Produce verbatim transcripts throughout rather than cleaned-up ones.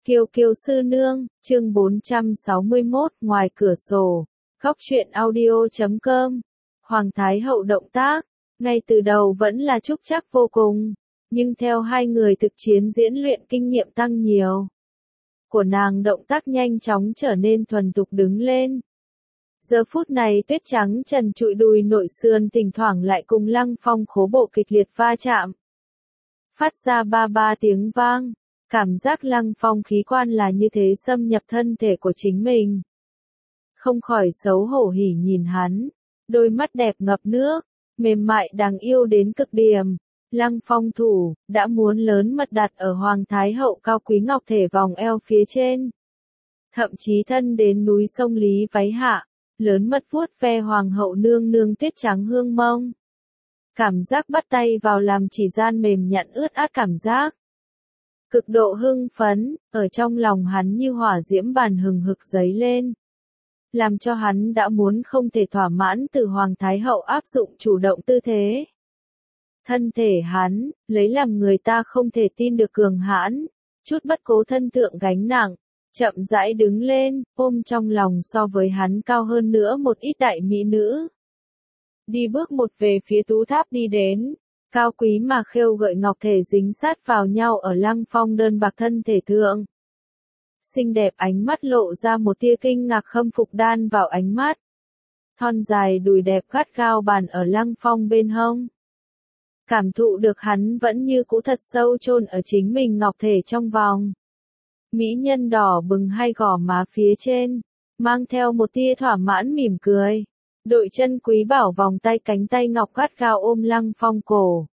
Kiều Kiều sư nương, chương bốn trăm sáu mươi mốt, ngoài cửa sổ, góc truyện audio chấm com. Hoàng Thái Hậu động tác, ngay từ đầu vẫn là trúc trắc vô cùng, nhưng theo hai người thực chiến diễn luyện kinh nghiệm tăng nhiều, của nàng động tác nhanh chóng trở nên thuần thục đứng lên. Giờ phút này tuyết trắng trần trụi đùi nội sườn thỉnh thoảng lại cùng Lăng Phong khố bộ kịch liệt va chạm, phát ra ba ba tiếng vang. Cảm giác Lăng Phong khí quan là như thế xâm nhập thân thể của chính mình. Không khỏi xấu hổ hỉ nhìn hắn, đôi mắt đẹp ngập nước, mềm mại đáng yêu đến cực điểm. Lăng Phong thủ, đã muốn lớn mật đặt ở Hoàng Thái Hậu cao quý ngọc thể vòng eo phía trên. Thậm chí thân đến núi sông Lý váy hạ, lớn mật vuốt ve Hoàng hậu nương nương tuyết trắng hương mông. Cảm giác bắt tay vào làm chỉ gian mềm nhẵn ướt át cảm giác. Cực độ hưng phấn, ở trong lòng hắn như hỏa diễm bàn hừng hực dấy lên. Làm cho hắn đã muốn không thể thỏa mãn từ Hoàng Thái Hậu áp dụng chủ động tư thế. Thân thể hắn, lấy làm người ta không thể tin được cường hãn, chút bất cố thân thượng gánh nặng, chậm rãi đứng lên, ôm trong lòng so với hắn cao hơn nữa một ít đại mỹ nữ. Đi bước một về phía tú tháp đi đến. Cao quý mà khêu gợi ngọc thể dính sát vào nhau ở Lăng Phong đơn bạc thân thể thượng. Xinh đẹp ánh mắt lộ ra một tia kinh ngạc khâm phục đan vào ánh mắt. Thon dài đùi đẹp gắt gao bàn ở Lăng Phong bên hông. Cảm thụ được hắn vẫn như cũ thật sâu chôn ở chính mình ngọc thể trong vòng. Mỹ nhân đỏ bừng hai gò má phía trên, mang theo một tia thỏa mãn mỉm cười. Đội chân quý bảo vòng tay cánh tay ngọc gắt gao ôm Lăng Phong cổ.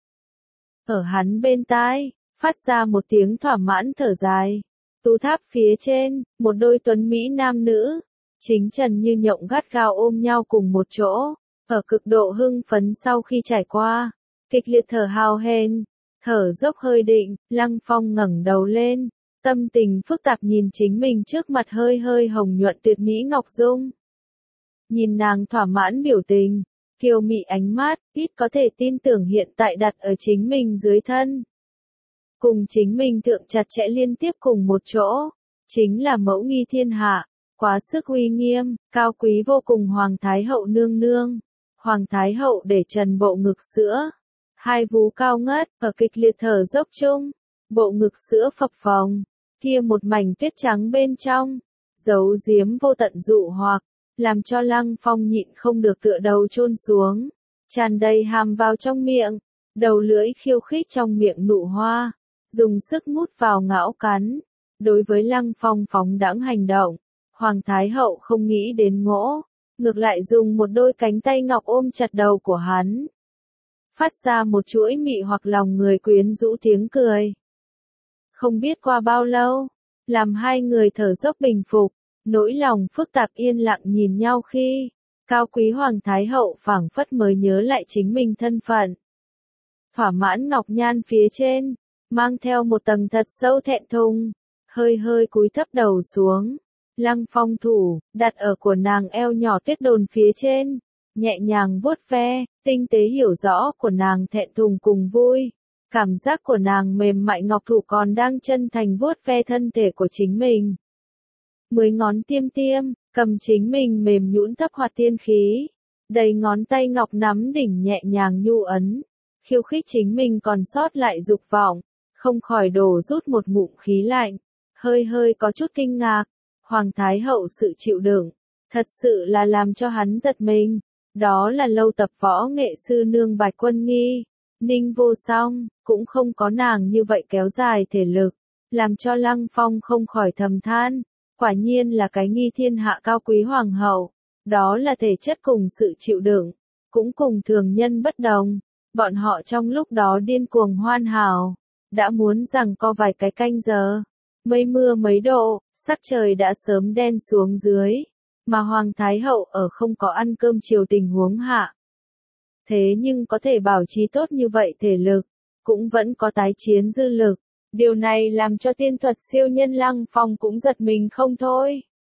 Ở hắn bên tai, phát ra một tiếng thỏa mãn thở dài. Tú tháp phía trên, một đôi tuấn Mỹ nam nữ, chính trần như nhộng gắt gao ôm nhau cùng một chỗ. Ở cực độ hưng phấn sau khi trải qua, kịch liệt thở hào hển, thở dốc hơi định, Lăng Phong ngẩng đầu lên, tâm tình phức tạp nhìn chính mình trước mặt hơi hơi hồng nhuận tuyệt mỹ ngọc dung. Nhìn nàng thỏa mãn biểu tình, kiều mị ánh mắt, ít có thể tin tưởng hiện tại đặt ở chính mình dưới thân. Cùng chính mình thượng chặt chẽ liên tiếp cùng một chỗ, chính là mẫu nghi thiên hạ, quá sức uy nghiêm, cao quý vô cùng Hoàng Thái Hậu nương nương. Hoàng Thái Hậu để trần bộ ngực sữa, hai vú cao ngất, ở kịch liệt thở dốc chung, bộ ngực sữa phập phồng, kia một mảnh tuyết trắng bên trong, giấu giếm vô tận dụ hoặc. Làm cho Lăng Phong nhịn không được tựa đầu chôn xuống, tràn đầy hàm vào trong miệng, đầu lưỡi khiêu khích trong miệng nụ hoa, dùng sức mút vào ngão cắn. Đối với Lăng Phong phóng đãng hành động, Hoàng Thái Hậu không nghĩ đến ngỗ, ngược lại dùng một đôi cánh tay ngọc ôm chặt đầu của hắn. Phát ra một chuỗi mị hoặc lòng người quyến rũ tiếng cười. Không biết qua bao lâu, làm hai người thở dốc bình phục. Nỗi lòng phức tạp yên lặng nhìn nhau khi, cao quý Hoàng Thái Hậu phảng phất mới nhớ lại chính mình thân phận. Thỏa mãn ngọc nhan phía trên, mang theo một tầng thật sâu thẹn thùng, hơi hơi cúi thấp đầu xuống. Lăng Phong thủ, đặt ở của nàng eo nhỏ tuyết đồn phía trên, nhẹ nhàng vuốt ve, tinh tế hiểu rõ của nàng thẹn thùng cùng vui. Cảm giác của nàng mềm mại ngọc thủ còn đang chân thành vuốt ve thân thể của chính mình. Mười ngón tiêm tiêm, cầm chính mình mềm nhũn thấp hoạt tiên khí, đầy ngón tay ngọc nắm đỉnh nhẹ nhàng nhu ấn, khiêu khích chính mình còn sót lại dục vọng, không khỏi đổ rút một ngụm khí lạnh, hơi hơi có chút kinh ngạc. Hoàng Thái Hậu sự chịu đựng, thật sự là làm cho hắn giật mình. Đó là lâu tập võ nghệ sư nương Bạch Quân Nghi, Ninh Vô Song, cũng không có nàng như vậy kéo dài thể lực, làm cho Lăng Phong không khỏi thầm than. Quả nhiên là cái nghi thiên hạ cao quý hoàng hậu, đó là thể chất cùng sự chịu đựng, cũng cùng thường nhân bất đồng. Bọn họ trong lúc đó điên cuồng hoan hào, đã muốn rằng co vài cái canh giờ, mây mưa mấy độ, sắc trời đã sớm đen xuống dưới, mà Hoàng Thái Hậu ở không có ăn cơm chiều tình huống hạ. Thế nhưng có thể bảo trì tốt như vậy thể lực, cũng vẫn có tái chiến dư lực. Điều này làm cho tiên thuật siêu nhân Lăng Phong cũng giật mình không thôi.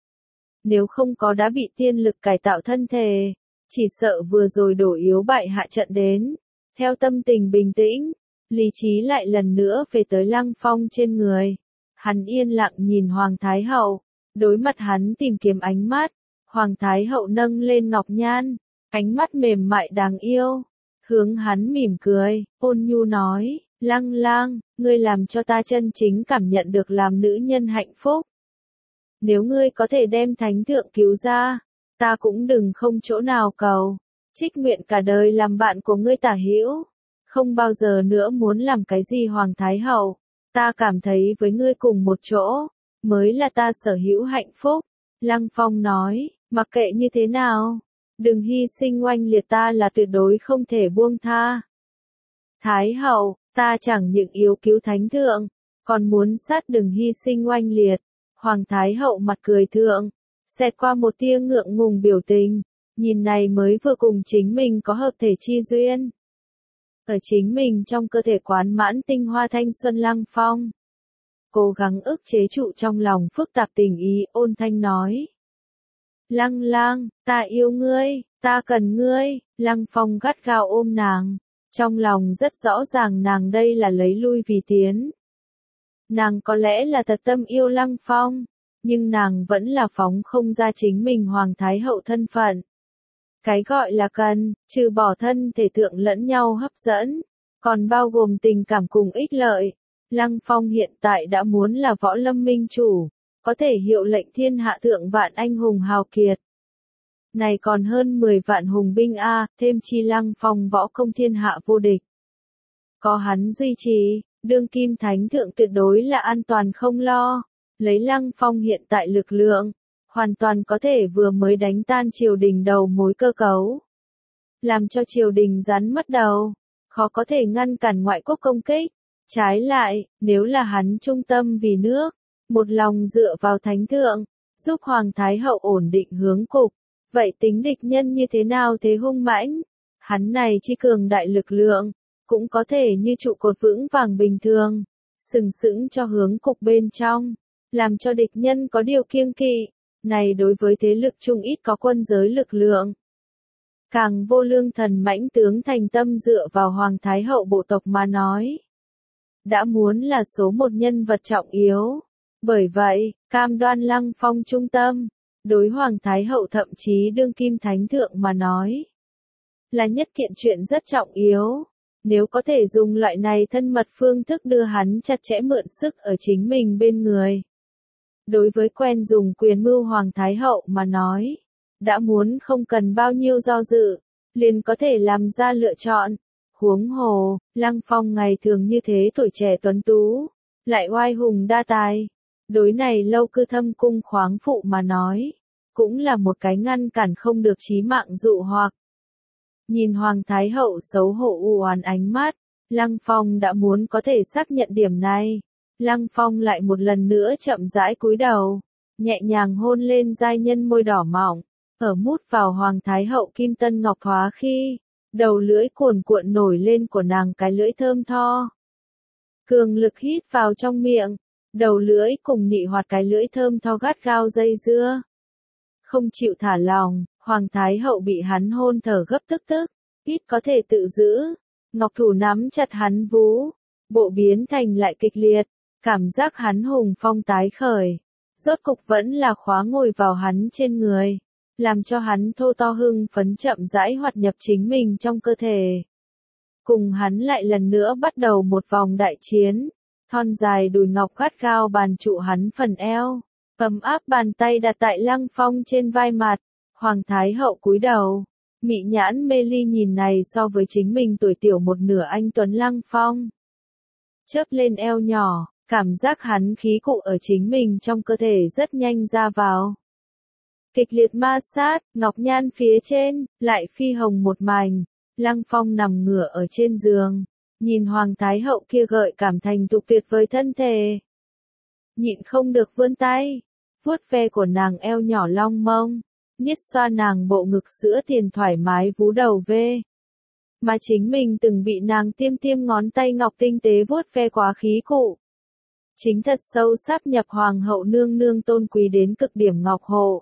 Nếu không có đã bị tiên lực cải tạo thân thể, chỉ sợ vừa rồi đổ yếu bại hạ trận đến. Theo tâm tình bình tĩnh, lý trí lại lần nữa về tới Lăng Phong trên người. Hắn yên lặng nhìn Hoàng Thái Hậu, đối mặt hắn tìm kiếm ánh mắt, Hoàng Thái Hậu nâng lên ngọc nhan, ánh mắt mềm mại đáng yêu, hướng hắn mỉm cười, ôn nhu nói, Lăng Lang, ngươi làm cho ta chân chính cảm nhận được làm nữ nhân hạnh phúc. Nếu ngươi có thể đem thánh thượng cứu ra, ta cũng đừng không chỗ nào cầu, trích nguyện cả đời làm bạn của ngươi tả hữu, không bao giờ nữa muốn làm cái gì Hoàng Thái Hậu, ta cảm thấy với ngươi cùng một chỗ, mới là ta sở hữu hạnh phúc. Lăng Phong nói, mặc kệ như thế nào, đừng hy sinh oanh liệt ta là tuyệt đối không thể buông tha. Thái Hậu, ta chẳng những yếu cứu thánh thượng, còn muốn sát đừng hy sinh oanh liệt. Hoàng Thái Hậu mặt cười thượng, xẹt qua một tia ngượng ngùng biểu tình, nhìn này mới vừa cùng chính mình có hợp thể chi duyên. Ở chính mình trong cơ thể quán mãn tinh hoa thanh xuân Lăng Phong. Cố gắng ức chế trụ trong lòng phức tạp tình ý, ôn thanh nói. Lăng Lang, ta yêu ngươi, ta cần ngươi, Lăng Phong gắt gao ôm nàng, trong lòng rất rõ ràng nàng đây là lấy lui vì tiến. Nàng có lẽ là thật tâm yêu Lăng Phong, nhưng nàng vẫn là phóng không ra chính mình Hoàng Thái Hậu thân phận. Cái gọi là cần, trừ bỏ thân thể thượng lẫn nhau hấp dẫn, còn bao gồm tình cảm cùng ích lợi. Lăng Phong hiện tại đã muốn là võ lâm minh chủ, có thể hiệu lệnh thiên hạ thượng vạn anh hùng hào kiệt. Này còn hơn mười vạn hùng binh a, thêm chi Lăng Phong võ công thiên hạ vô địch. Có hắn duy trì, đương kim thánh thượng tuyệt đối là an toàn không lo, lấy Lăng Phong hiện tại lực lượng, hoàn toàn có thể vừa mới đánh tan triều đình đầu mối cơ cấu. Làm cho triều đình rắn mất đầu, khó có thể ngăn cản ngoại quốc công kích. Trái lại, nếu là hắn trung tâm vì nước, một lòng dựa vào thánh thượng, giúp Hoàng Thái Hậu ổn định hướng cục, vậy tính địch nhân như thế nào thế hung mãnh? Hắn này chi cường đại lực lượng, cũng có thể như trụ cột vững vàng bình thường, sừng sững cho hướng cục bên trong, làm cho địch nhân có điều kiêng kỵ. Này đối với thế lực chung ít có quân giới lực lượng, càng vô lương thần mãnh tướng thành tâm dựa vào Hoàng Thái Hậu bộ tộc mà nói, đã muốn là số một nhân vật trọng yếu. Bởi vậy, cam đoan Lăng Phong trung tâm, đối Hoàng Thái Hậu thậm chí đương kim thánh thượng mà nói, là nhất kiện chuyện rất trọng yếu. Nếu có thể dùng loại này thân mật phương thức đưa hắn chặt chẽ mượn sức ở chính mình bên người. Đối với quen dùng quyền mưu Hoàng Thái Hậu mà nói, đã muốn không cần bao nhiêu do dự, liền có thể làm ra lựa chọn. Huống hồ, Lăng Phong ngày thường như thế tuổi trẻ tuấn tú, lại oai hùng đa tài. Đối này lâu cư thâm cung khoáng phụ mà nói, cũng là một cái ngăn cản không được chí mạng dụ hoặc. Nhìn Hoàng Thái Hậu xấu hổ u oán ánh mắt, Lăng Phong đã muốn có thể xác nhận điểm này. Lăng Phong lại một lần nữa chậm rãi cúi đầu, nhẹ nhàng hôn lên giai nhân môi đỏ mỏng, ở mút vào Hoàng Thái Hậu kim tân ngọc thoá khi, đầu lưỡi cuồn cuộn nổi lên của nàng cái lưỡi thơm tho. Cường lực hít vào trong miệng, đầu lưỡi cùng nị hoạt cái lưỡi thơm tho gắt gao dây dưa. Không chịu thả lòng, Hoàng Thái Hậu bị hắn hôn thở gấp tức tức, ít có thể tự giữ, ngọc thủ nắm chặt hắn vú, bộ biến thành lại kịch liệt. Cảm giác hắn hùng phong tái khởi, rốt cục vẫn là khóa ngồi vào hắn trên người, làm cho hắn thô to hưng phấn chậm rãi hoạt nhập chính mình trong cơ thể. Cùng hắn lại lần nữa bắt đầu một vòng đại chiến, thon dài đùi ngọc gắt gao bàn trụ hắn phần eo, ấm áp bàn tay đặt tại Lăng Phong trên vai mặt, Hoàng Thái Hậu cúi đầu, mị nhãn mê ly nhìn này so với chính mình tuổi tiểu một nửa anh tuấn Lăng Phong. Chớp lên eo nhỏ. Cảm giác hắn khí cụ ở chính mình trong cơ thể rất nhanh ra vào. Kịch liệt ma sát, ngọc nhan phía trên, lại phi hồng một mảnh. Lăng Phong nằm ngửa ở trên giường, nhìn Hoàng Thái Hậu kia gợi cảm thành tục tuyệt với thân thể. Nhịn không được vươn tay, vuốt ve của nàng eo nhỏ long mông, niết xoa nàng bộ ngực sữa tiền thoải mái vú đầu vê. Mà chính mình từng bị nàng tiêm tiêm ngón tay ngọc tinh tế vuốt ve quá khí cụ. Chính thật sâu sáp nhập Hoàng Hậu nương nương tôn quý đến cực điểm ngọc hộ.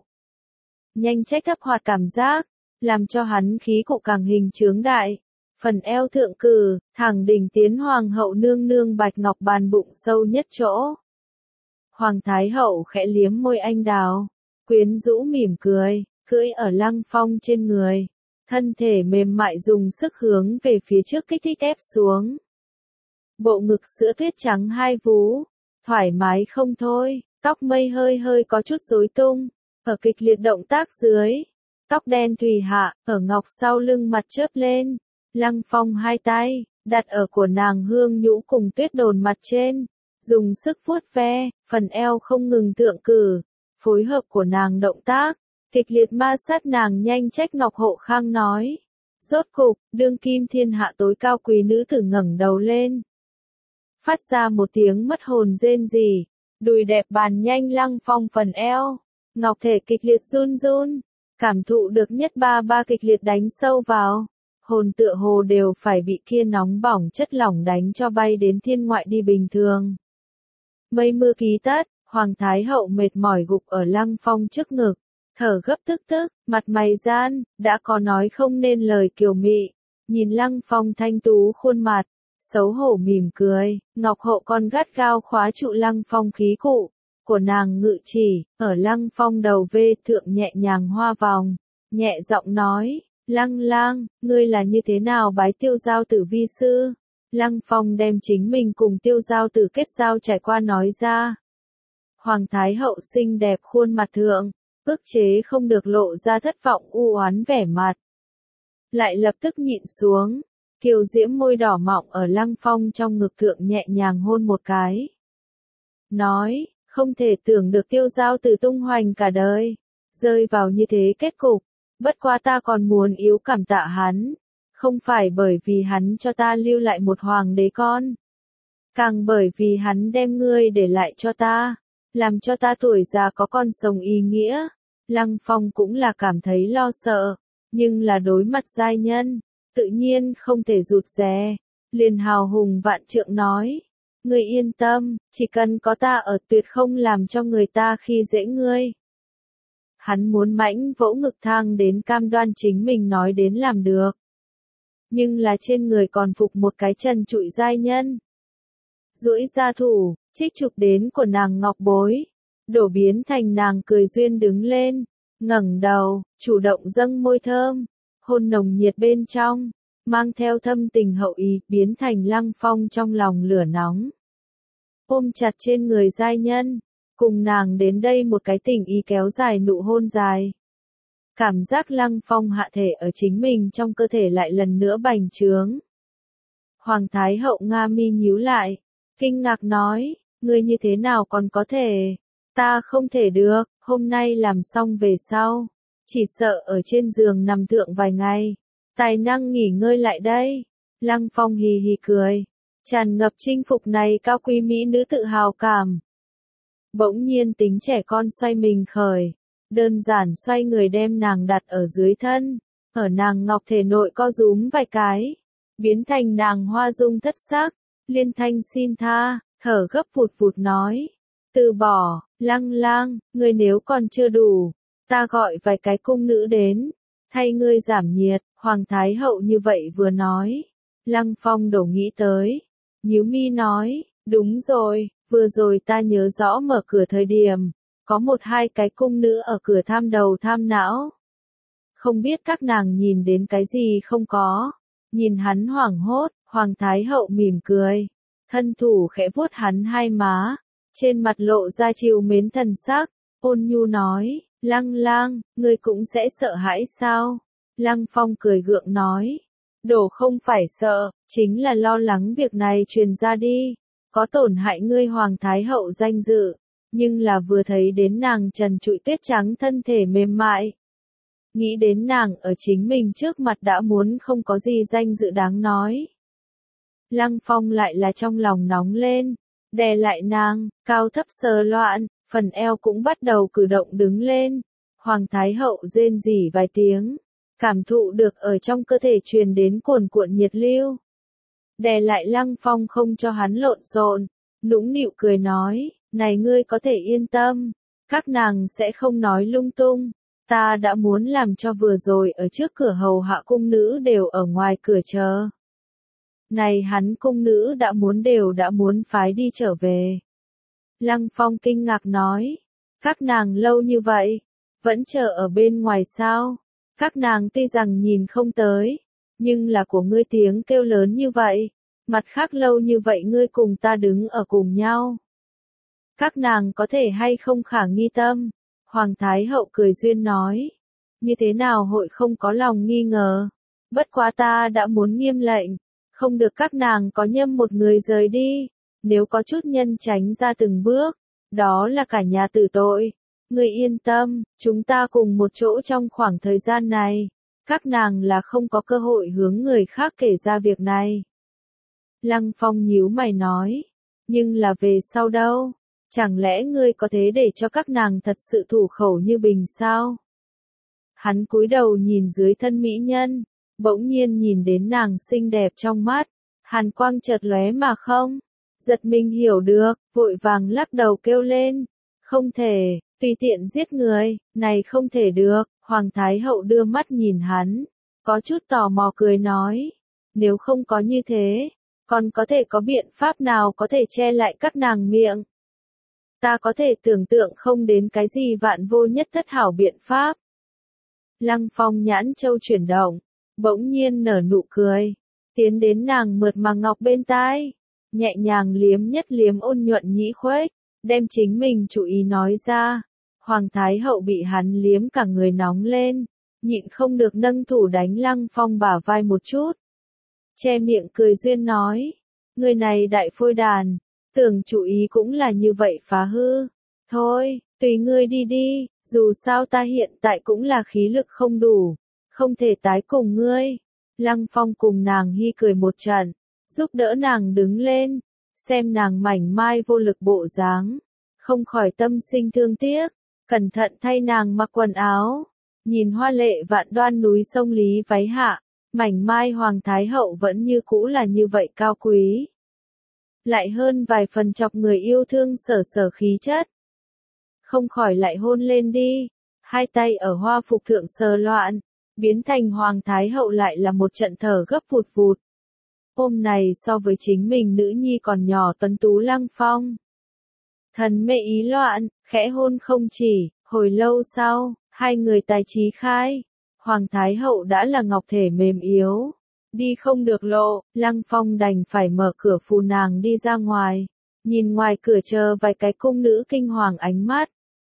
Nhanh trách thấp hoạt cảm giác, làm cho hắn khí cụ càng hình chướng đại. Phần eo thượng cử, thẳng đỉnh tiến Hoàng Hậu nương nương bạch ngọc bàn bụng sâu nhất chỗ. Hoàng Thái Hậu khẽ liếm môi anh đào, quyến rũ mỉm cười, cưỡi ở Lăng Phong trên người. Thân thể mềm mại dùng sức hướng về phía trước kích thích ép xuống. Bộ ngực sữa tuyết trắng hai vú, thoải mái không thôi, tóc mây hơi hơi có chút rối tung, ở kịch liệt động tác dưới. Tóc đen thùy hạ, ở ngọc sau lưng mặt chớp lên. Lăng Phong hai tay, đặt ở của nàng hương nhũ cùng tuyết đồn mặt trên. Dùng sức vuốt ve, phần eo không ngừng thượng cử. Phối hợp của nàng động tác, kịch liệt ma sát nàng nhanh trách Ngọc Hộ Khang nói. Rốt cục, đương kim thiên hạ tối cao quý nữ tử ngẩng đầu lên. Phát ra một tiếng mất hồn rên rỉ, đùi đẹp bàn nhanh Lăng Phong phần eo. Ngọc thể kịch liệt run run, cảm thụ được nhất ba ba kịch liệt đánh sâu vào. Hồn tựa hồ đều phải bị kia nóng bỏng chất lỏng đánh cho bay đến thiên ngoại đi bình thường. Mây mưa ký tất, Hoàng Thái Hậu mệt mỏi gục ở Lăng Phong trước ngực, thở gấp tức tức, mặt mày gian, đã có nói không nên lời kiều mị, nhìn Lăng Phong thanh tú khuôn mặt, xấu hổ mỉm cười, Ngọc Hậu còn gắt gao khóa trụ Lăng Phong khí cụ, của nàng ngự chỉ, ở Lăng Phong đầu vê thượng nhẹ nhàng hoa vòng, nhẹ giọng nói, Lăng Lang, ngươi là như thế nào bái Tiêu Giao Tử vi sư? Lăng Phong đem chính mình cùng Tiêu Giao Tử kết giao trải qua nói ra. Hoàng Thái Hậu xinh đẹp khuôn mặt thượng, ức chế không được lộ ra thất vọng u oán vẻ mặt. Lại lập tức nhịn xuống, kiều diễm môi đỏ mọng ở Lăng Phong trong ngực thượng nhẹ nhàng hôn một cái. Nói, không thể tưởng được Tiêu Giao Tử tung hoành cả đời, rơi vào như thế kết cục, bất quá ta còn muốn yếu cảm tạ hắn. Không phải bởi vì hắn cho ta lưu lại một hoàng đế con. Càng bởi vì hắn đem ngươi để lại cho ta. Làm cho ta tuổi già có con sống ý nghĩa. Lăng Phong cũng là cảm thấy lo sợ. Nhưng là đối mặt giai nhân. Tự nhiên không thể rụt rè. Liền hào hùng vạn trượng nói. Ngươi yên tâm, chỉ cần có ta ở tuyệt không làm cho người ta khi dễ ngươi. Hắn muốn mãnh vỗ ngực thang đến cam đoan chính mình nói đến làm được. Nhưng là trên người còn phục một cái trần trụi giai nhân. Duỗi ra thủ, trích chụp đến của nàng ngọc bối, đổ biến thành nàng cười duyên đứng lên, ngẩng đầu, chủ động dâng môi thơm, hôn nồng nhiệt bên trong, mang theo thâm tình hậu ý, biến thành Lăng Phong trong lòng lửa nóng. Ôm chặt trên người giai nhân, cùng nàng đến đây một cái tình ý kéo dài nụ hôn dài. Cảm giác Lăng Phong hạ thể ở chính mình trong cơ thể lại lần nữa bành trướng. Hoàng Thái Hậu Nga mi nhíu lại, kinh ngạc nói, ngươi như thế nào còn có thể, ta không thể được, hôm nay làm xong về sau, chỉ sợ ở trên giường nằm thượng vài ngày, tài năng nghỉ ngơi lại đây. Lăng Phong hì hì cười, tràn ngập chinh phục này cao quý mỹ nữ tự hào cảm. Bỗng nhiên tính trẻ con xoay mình khởi. Đơn giản xoay người đem nàng đặt ở dưới thân, ở nàng ngọc thể nội co rúm vài cái, biến thành nàng hoa dung thất sắc, liên thanh xin tha, thở gấp vụt vụt nói, từ bỏ, Lăng Lang, ngươi nếu còn chưa đủ, ta gọi vài cái cung nữ đến, thay ngươi giảm nhiệt. Hoàng Thái Hậu như vậy vừa nói, Lăng Phong đổ nghĩ tới, nhíu mi nói, đúng rồi, vừa rồi ta nhớ rõ mở cửa thời điểm. Có một hai cái cung nữ ở cửa tham đầu tham não. Không biết các nàng nhìn đến cái gì không có. Nhìn hắn hoảng hốt, Hoàng Thái Hậu mỉm cười. Thân thủ khẽ vuốt hắn hai má. Trên mặt lộ ra chiều mến thần sắc. Ôn nhu nói, Lăng Lang, ngươi cũng sẽ sợ hãi sao? Lăng Phong cười gượng nói. Đổ không phải sợ, chính là lo lắng việc này truyền ra đi. Có tổn hại ngươi Hoàng Thái Hậu danh dự. Nhưng là vừa thấy đến nàng trần trụi tuyết trắng thân thể mềm mại. Nghĩ đến nàng ở chính mình trước mặt đã muốn không có gì danh dự đáng nói. Lăng Phong lại là trong lòng nóng lên, đè lại nàng, cao thấp sờ loạn, phần eo cũng bắt đầu cử động đứng lên. Hoàng Thái Hậu rên rỉ vài tiếng, cảm thụ được ở trong cơ thể truyền đến cuồn cuộn nhiệt lưu. Đè lại Lăng Phong không cho hắn lộn xộn, nũng nịu cười nói. Này ngươi có thể yên tâm, các nàng sẽ không nói lung tung, ta đã muốn làm cho vừa rồi ở trước cửa hầu hạ cung nữ đều ở ngoài cửa chờ. Này hắn cung nữ đã muốn đều đã muốn phái đi trở về. Lăng Phong kinh ngạc nói, các nàng lâu như vậy, vẫn chờ ở bên ngoài sao? Các nàng tuy rằng nhìn không tới, nhưng là của ngươi tiếng kêu lớn như vậy, mặt khác lâu như vậy ngươi cùng ta đứng ở cùng nhau. Các nàng có thể hay không khả nghi tâm? Hoàng Thái Hậu cười duyên nói, như thế nào hội không có lòng nghi ngờ, bất quá ta đã muốn nghiêm lệnh, không được các nàng có nhâm một người rời đi, nếu có chút nhân tránh ra từng bước, đó là cả nhà tử tội. Ngươi yên tâm, chúng ta cùng một chỗ trong khoảng thời gian này, các nàng là không có cơ hội hướng người khác kể ra việc này. Lăng Phong nhíu mày nói, nhưng là về sau đâu, chẳng lẽ ngươi có thế để cho các nàng thật sự thủ khẩu như bình sao? Hắn cúi đầu nhìn dưới thân mỹ nhân, bỗng nhiên nhìn đến nàng xinh đẹp trong mắt, hàn quang chợt lóe mà không, giật mình hiểu được, vội vàng lắc đầu kêu lên, không thể, tùy tiện giết người, này không thể được. Hoàng Thái Hậu đưa mắt nhìn hắn, có chút tò mò cười nói, nếu không có như thế, còn có thể có biện pháp nào có thể che lại các nàng miệng? Ta có thể tưởng tượng không đến cái gì vạn vô nhất thất hảo biện pháp. Lăng Phong nhãn châu chuyển động, bỗng nhiên nở nụ cười, tiến đến nàng mượt mà ngọc bên tai, nhẹ nhàng liếm nhất liếm ôn nhuận nhĩ khuếch, đem chính mình chủ ý nói ra. Hoàng Thái Hậu bị hắn liếm cả người nóng lên, nhịn không được nâng thủ đánh Lăng Phong bả vai một chút. Che miệng cười duyên nói, người này đại phôi đàn, tưởng chủ ý cũng là như vậy phá hư. Thôi, tùy ngươi đi đi, dù sao ta hiện tại cũng là khí lực không đủ, không thể tái cùng ngươi. Lăng Phong cùng nàng hi cười một trận, giúp đỡ nàng đứng lên, xem nàng mảnh mai vô lực bộ dáng, không khỏi tâm sinh thương tiếc. Cẩn thận thay nàng mặc quần áo, nhìn hoa lệ vạn đoan núi sông Lý váy hạ, mảnh mai Hoàng Thái Hậu vẫn như cũ là như vậy cao quý. Lại hơn vài phần chọc người yêu thương sở sở khí chất. Không khỏi lại hôn lên đi, hai tay ở hoa phục thượng sờ loạn, biến thành Hoàng Thái Hậu lại là một trận thở gấp vụt vụt. Hôm này so với chính mình nữ nhi còn nhỏ tuấn tú Lăng Phong. Thần mê ý loạn, khẽ hôn không chỉ, hồi lâu sau, hai người tài trí khai. Hoàng Thái Hậu đã là ngọc thể mềm yếu, đi không được lộ, Lăng Phong đành phải mở cửa phù nàng đi ra ngoài, nhìn ngoài cửa chờ vài cái cung nữ kinh hoàng ánh mắt.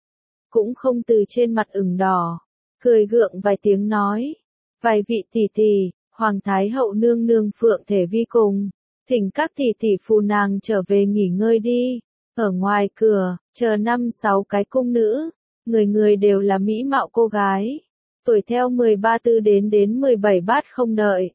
Cũng không từ trên mặt ửng đỏ, cười gượng vài tiếng nói, vài vị tỷ tỷ, Hoàng Thái Hậu nương nương phượng thể vi cùng, thỉnh các tỷ tỷ phù nàng trở về nghỉ ngơi đi. Ở ngoài cửa, chờ năm sáu cái cung nữ, người người đều là mỹ mạo cô gái, tuổi theo mười ba tư đến đến mười bảy bát không đợi.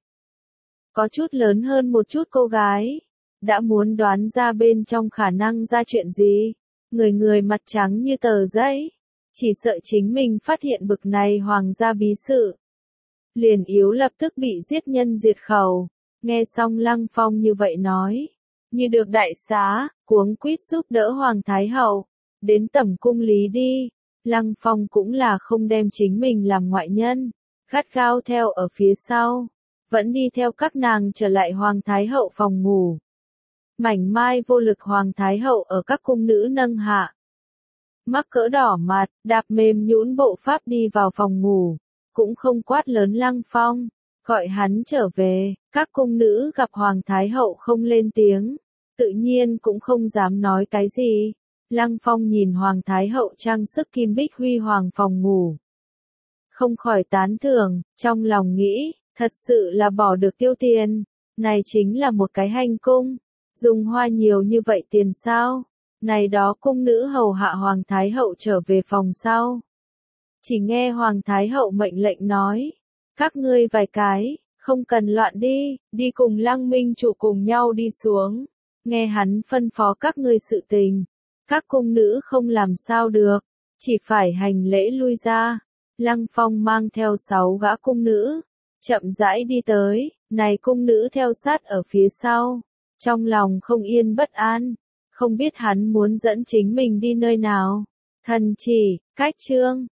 Có chút lớn hơn một chút cô gái, đã muốn đoán ra bên trong khả năng ra chuyện gì, người người mặt trắng như tờ giấy, chỉ sợ chính mình phát hiện bực này hoàng gia bí sự. Liền yếu lập tức bị giết nhân diệt khẩu, nghe xong Lăng Phong như vậy nói. Như được đại xá, cuống quýt giúp đỡ Hoàng Thái Hậu, đến tẩm cung lý đi. Lăng Phong cũng là không đem chính mình làm ngoại nhân, gắt gao theo ở phía sau, vẫn đi theo các nàng trở lại Hoàng Thái Hậu phòng ngủ. Mảnh mai vô lực Hoàng Thái Hậu ở các cung nữ nâng hạ. Mắc cỡ đỏ mặt, đạp mềm nhũn bộ pháp đi vào phòng ngủ, cũng không quát lớn Lăng Phong, gọi hắn trở về. Các cung nữ gặp Hoàng Thái Hậu không lên tiếng, tự nhiên cũng không dám nói cái gì. Lăng Phong nhìn Hoàng Thái Hậu trang sức kim bích huy hoàng phòng ngủ, không khỏi tán thưởng, trong lòng nghĩ, thật sự là bỏ được tiêu tiền, này chính là một cái hành cung, dùng hoa nhiều như vậy tiền sao? Này đó cung nữ hầu hạ Hoàng Thái Hậu trở về phòng sau. Chỉ nghe Hoàng Thái Hậu mệnh lệnh nói, các ngươi vài cái, không cần loạn đi, đi cùng Lăng Minh chủ cùng nhau đi xuống. Nghe hắn phân phó các ngươi sự tình, các cung nữ không làm sao được, chỉ phải hành lễ lui ra. Lăng Phong mang theo sáu gã cung nữ, chậm rãi đi tới, này cung nữ theo sát ở phía sau, trong lòng không yên bất an, không biết hắn muốn dẫn chính mình đi nơi nào. Thần chỉ, cách chương.